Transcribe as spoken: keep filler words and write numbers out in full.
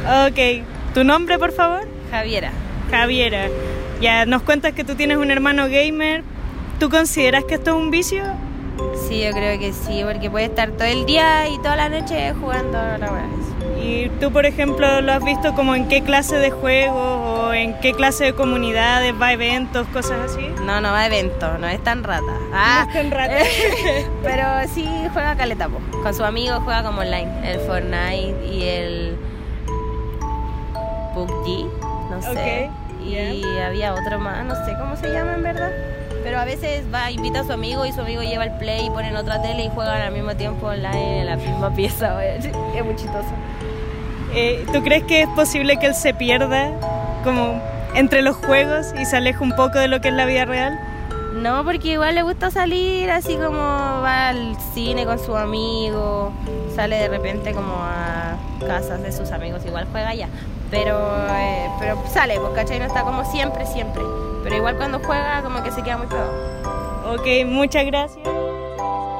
Ok, ¿tu nombre, por favor? Javiera. Javiera. Ya nos cuentas que tú tienes un hermano gamer. ¿Tú consideras que esto es un vicio? Sí, yo creo que sí, porque puede estar todo el día y toda la noche jugando a la wea. ¿Y tú, por ejemplo, lo has visto como en qué clase de juegos o en qué clase de comunidades, va a eventos, cosas así? No, no va a eventos, no es tan rata. Ah, no es tan rata. Pero sí juega caleta, po. Con sus amigos juega como online, el Fortnite y el P U B G, no sé. Okay, y yeah. Había otro más, no sé cómo se llama en verdad. Pero a veces va, invita a su amigo y su amigo lleva el play y ponen otra tele y juegan al mismo tiempo online en la misma pieza. Es muy chistoso. Eh, ¿Tú crees que es posible que él se pierda como entre los juegos y se aleje un poco de lo que es la vida real? No, porque igual le gusta salir, así como va al cine con sus amigos, sale de repente como a casas de sus amigos, igual juega allá. Pero, eh, pero sale, pues, ¿cachai? No está como siempre, siempre. Pero igual cuando juega como que se queda muy pegado. Ok, muchas gracias.